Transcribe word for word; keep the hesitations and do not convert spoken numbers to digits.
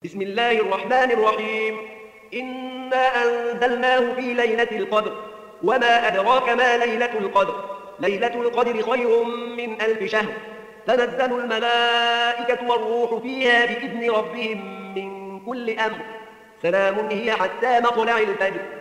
بسم الله الرحمن الرحيم. إنا أنزلناه في ليلة القدر وما أدراك ما ليلة القدر ليلة القدر خير من ألف شهر. تنزل الملائكة والروح فيها بإذن ربهم من كل أمر. سلام هي حتى مطلع الفجر.